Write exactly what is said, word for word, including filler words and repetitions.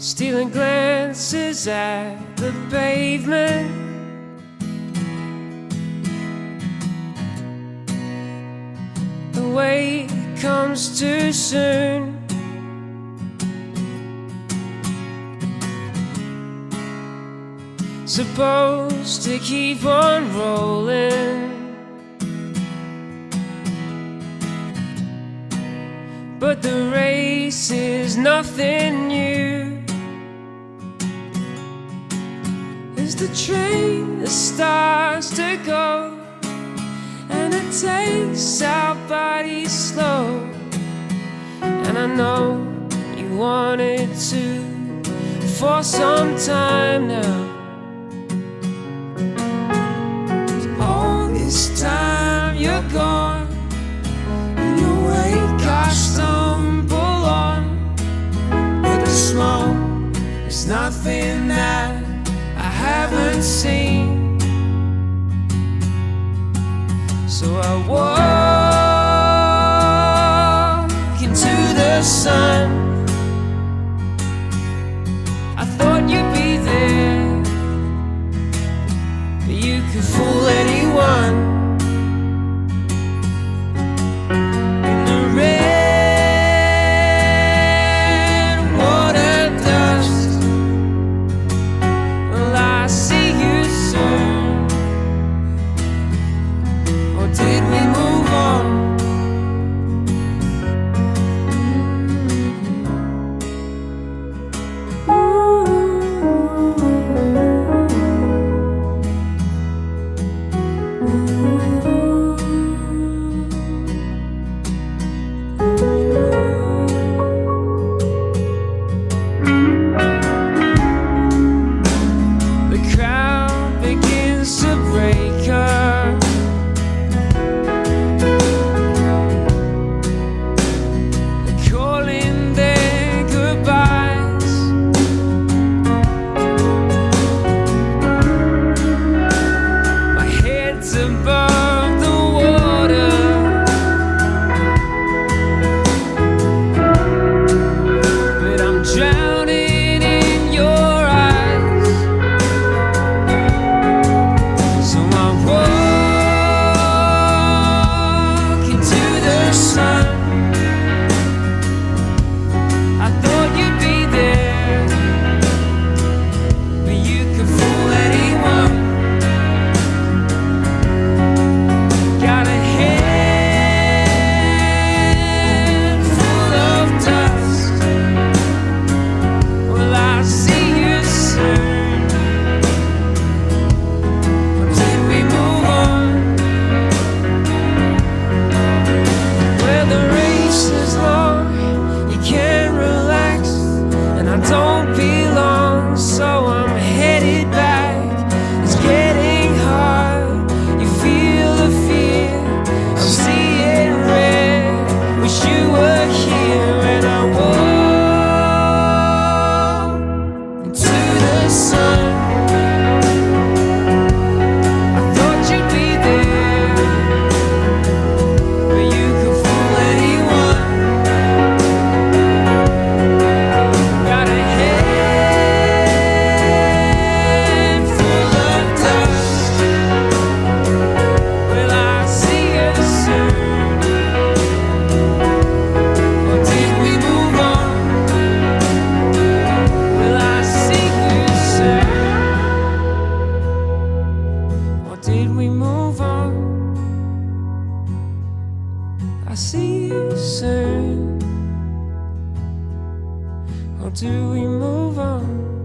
stealing glances at the pavement. The wait comes too soon. Supposed to keep on rolling, but the race is nothing new. As the train starts to go, and it takes our bodies slow, and I know you wanted to for some time now. All this time you're gone, in your wake I stumble on, but the smoke is nothing that I haven't seen. So I walk into the sun. I thought you'd be there, but you could fool anyone. In the red water dust, well, I see you soon. Or did we move on? The crowd begins to break up. They're calling their goodbyes. My head's above the water, but I'm drowning in your eyes. So I walk into the sun. I thought you'd be there, but you could fool anyone. Got a head full of dust. Well, I'll see you soon. Or did we move on? Well, the race is long, you can't relax, and I don't belong, so I'm headed back. It's getting hard, you feel the fear. I'm seeing red, wish you were here. And I walk into the sun. I thought you'd be there, but you could fool anyone. Got a head full of dust. Will I see you soon? Or did we move on? Will I see you soon? Or did we move on? I see you soon. Or do we move on?